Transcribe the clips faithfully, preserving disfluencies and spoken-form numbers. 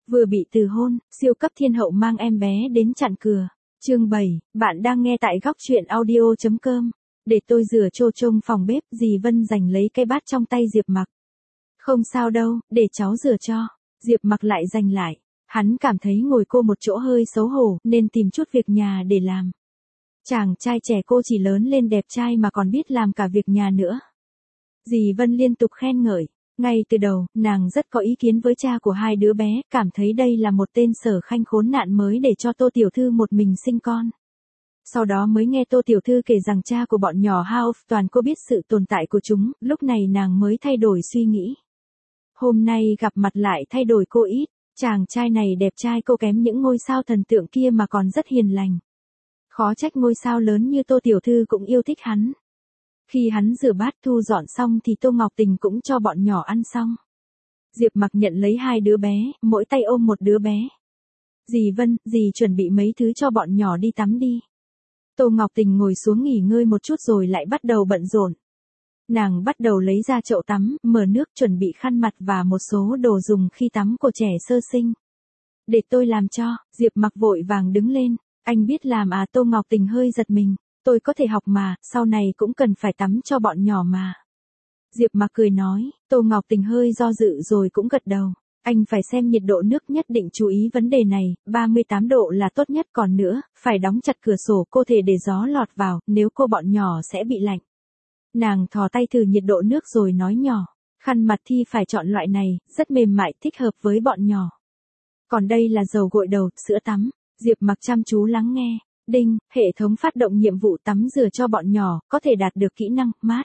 Vừa bị từ hôn, siêu cấp thiên hậu mang em bé đến chặn cửa. Chương bảy, bạn đang nghe tại góc truyện audio chấm com. Để tôi rửa chô trong phòng bếp, dì Vân giành lấy cái bát trong tay Diệp Mặc. Không sao đâu, để cháu rửa cho. Diệp Mặc lại giành lại. Hắn cảm thấy ngồi cô một chỗ hơi xấu hổ, nên tìm chút việc nhà để làm. Chàng trai trẻ cô chỉ lớn lên đẹp trai mà còn biết làm cả việc nhà nữa. Dì Vân liên tục khen ngợi. Ngay từ đầu, nàng rất có ý kiến với cha của hai đứa bé, cảm thấy đây là một tên sở khanh khốn nạn mới để cho Tô Tiểu Thư một mình sinh con. Sau đó mới nghe Tô Tiểu Thư kể rằng cha của bọn nhỏ House toàn cô biết sự tồn tại của chúng, lúc này nàng mới thay đổi suy nghĩ. Hôm nay gặp mặt lại thay đổi cô ít, chàng trai này đẹp trai cô kém những ngôi sao thần tượng kia mà còn rất hiền lành. Khó trách ngôi sao lớn như Tô Tiểu Thư cũng yêu thích hắn. Khi hắn rửa bát thu dọn xong thì Tô Ngọc Tình cũng cho bọn nhỏ ăn xong. Diệp Mặc nhận lấy hai đứa bé, mỗi tay ôm một đứa bé. Dì Vân, dì chuẩn bị mấy thứ cho bọn nhỏ đi tắm đi. Tô Ngọc Tình ngồi xuống nghỉ ngơi một chút rồi lại bắt đầu bận rộn. Nàng bắt đầu lấy ra chậu tắm, mở nước, chuẩn bị khăn mặt và một số đồ dùng khi tắm của trẻ sơ sinh. Để tôi làm cho, Diệp Mặc vội vàng đứng lên. Anh biết làm à? Tô Ngọc Tình hơi giật mình. Tôi có thể học mà, sau này cũng cần phải tắm cho bọn nhỏ mà. Diệp Mặc cười nói. Tô Ngọc Tình hơi do dự rồi cũng gật đầu. Anh phải xem nhiệt độ nước, nhất định chú ý vấn đề này, ba mươi tám độ là tốt nhất, còn nữa, phải đóng chặt cửa sổ, cô thể để gió lọt vào, nếu cô bọn nhỏ sẽ bị lạnh. Nàng thò tay thử nhiệt độ nước rồi nói nhỏ. Khăn mặt thì phải chọn loại này, rất mềm mại, thích hợp với bọn nhỏ. Còn đây là dầu gội đầu, sữa tắm. Diệp Mặc chăm chú lắng nghe. Đinh, hệ thống phát động nhiệm vụ tắm rửa cho bọn nhỏ, có thể đạt được kỹ năng, mát.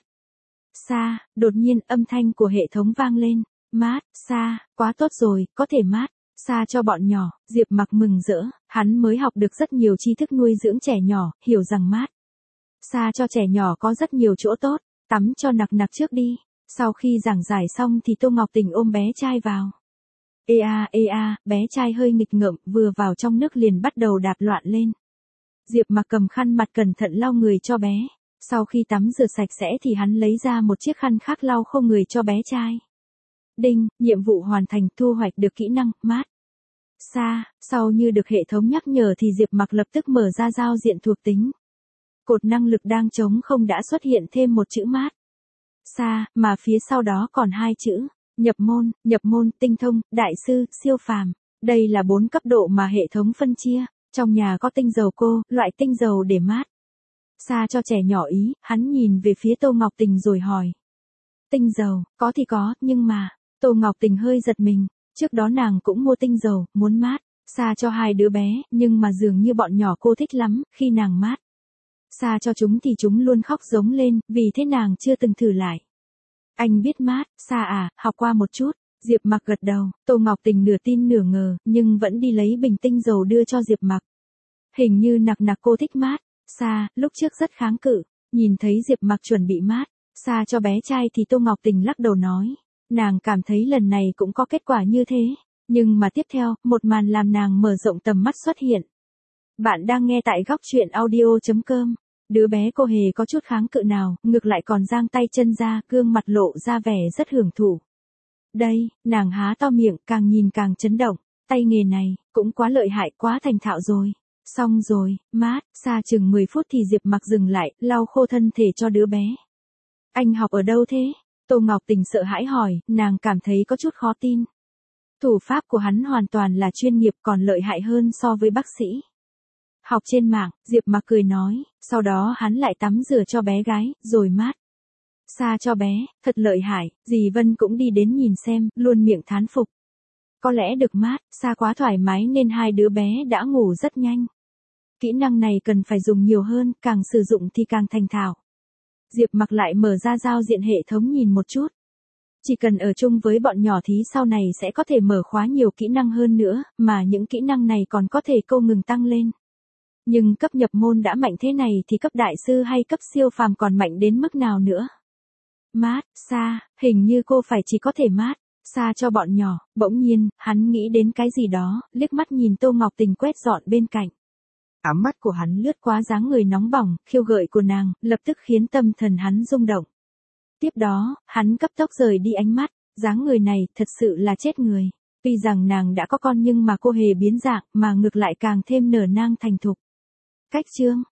Xa, đột nhiên âm thanh của hệ thống vang lên. Mát, xa, quá tốt rồi, có thể mát. Xa cho bọn nhỏ, Diệp Mặc mừng rỡ, hắn mới học được rất nhiều tri thức nuôi dưỡng trẻ nhỏ, hiểu rằng mát. Xa cho trẻ nhỏ có rất nhiều chỗ tốt, tắm cho nặc nặc trước đi. Sau khi giảng giải xong thì Tô Ngọc Tình ôm bé trai vào. Ê a, ê a, bé trai hơi nghịch ngợm, vừa vào trong nước liền bắt đầu đạp loạn lên. Diệp Mặc cầm khăn mặt cẩn thận lau người cho bé. Sau khi tắm rửa sạch sẽ thì hắn lấy ra một chiếc khăn khác lau khô người cho bé trai. Đinh, nhiệm vụ hoàn thành, thu hoạch được kỹ năng, mát. Xa, sau như được hệ thống nhắc nhở thì Diệp Mặc lập tức mở ra giao diện thuộc tính. Cột năng lực đang trống không đã xuất hiện thêm một chữ mát. Xa, mà phía sau đó còn hai chữ. Nhập môn, nhập môn, tinh thông, đại sư, siêu phàm. Đây là bốn cấp độ mà hệ thống phân chia. Trong nhà có tinh dầu cô, loại tinh dầu để mát. Xa cho trẻ nhỏ ý, hắn nhìn về phía Tô Ngọc Tình rồi hỏi. Tinh dầu, có thì có, nhưng mà, Tô Ngọc Tình hơi giật mình, trước đó nàng cũng mua tinh dầu, muốn mát, xa cho hai đứa bé, nhưng mà dường như bọn nhỏ cô thích lắm, khi nàng mát. Xa cho chúng thì chúng luôn khóc giống lên, vì thế nàng chưa từng thử lại. Anh biết mát, xa à, học qua một chút. Diệp Mặc gật đầu, Tô Ngọc Tình nửa tin nửa ngờ, nhưng vẫn đi lấy bình tinh dầu đưa cho Diệp Mặc. Hình như nặc nặc cô thích mát, xa, lúc trước rất kháng cự, nhìn thấy Diệp Mặc chuẩn bị mát, xa cho bé trai thì Tô Ngọc Tình lắc đầu nói, nàng cảm thấy lần này cũng có kết quả như thế, nhưng mà tiếp theo, một màn làm nàng mở rộng tầm mắt xuất hiện. Bạn đang nghe tại góc truyện audio chấm com. Đứa bé cô hề có chút kháng cự nào, ngược lại còn giang tay chân ra, gương mặt lộ ra vẻ rất hưởng thụ. Đây, nàng há to miệng, càng nhìn càng chấn động, tay nghề này, cũng quá lợi hại, quá thành thạo rồi. Xong rồi, mát, xa chừng mười phút thì Diệp Mặc dừng lại, lau khô thân thể cho đứa bé. Anh học ở đâu thế? Tô Ngọc Tình sợ hãi hỏi, nàng cảm thấy có chút khó tin. Thủ pháp của hắn hoàn toàn là chuyên nghiệp, còn lợi hại hơn so với bác sĩ. Học trên mạng, Diệp Mặc cười nói, sau đó hắn lại tắm rửa cho bé gái, rồi mát. Xa cho bé, thật lợi hại, dì Vân cũng đi đến nhìn xem, luôn miệng thán phục. Có lẽ được mát, xa quá thoải mái nên hai đứa bé đã ngủ rất nhanh. Kỹ năng này cần phải dùng nhiều hơn, càng sử dụng thì càng thành thạo. Diệp Mặc lại mở ra giao diện hệ thống nhìn một chút. Chỉ cần ở chung với bọn nhỏ thì sau này sẽ có thể mở khóa nhiều kỹ năng hơn nữa, mà những kỹ năng này còn có thể câu ngừng tăng lên. Nhưng cấp nhập môn đã mạnh thế này thì cấp đại sư hay cấp siêu phàm còn mạnh đến mức nào nữa? Mát, xa, hình như cô phải chỉ có thể mát, xa cho bọn nhỏ. Bỗng nhiên, hắn nghĩ đến cái gì đó, liếc mắt nhìn Tô Ngọc Tình quét dọn bên cạnh. Ám mắt của hắn lướt qua dáng người nóng bỏng, khiêu gợi của nàng, lập tức khiến tâm thần hắn rung động. Tiếp đó, hắn cấp tốc rời đi ánh mắt, dáng người này thật sự là chết người. Tuy rằng nàng đã có con nhưng mà cô hề biến dạng, mà ngược lại càng thêm nở nang thành thục. Cách chương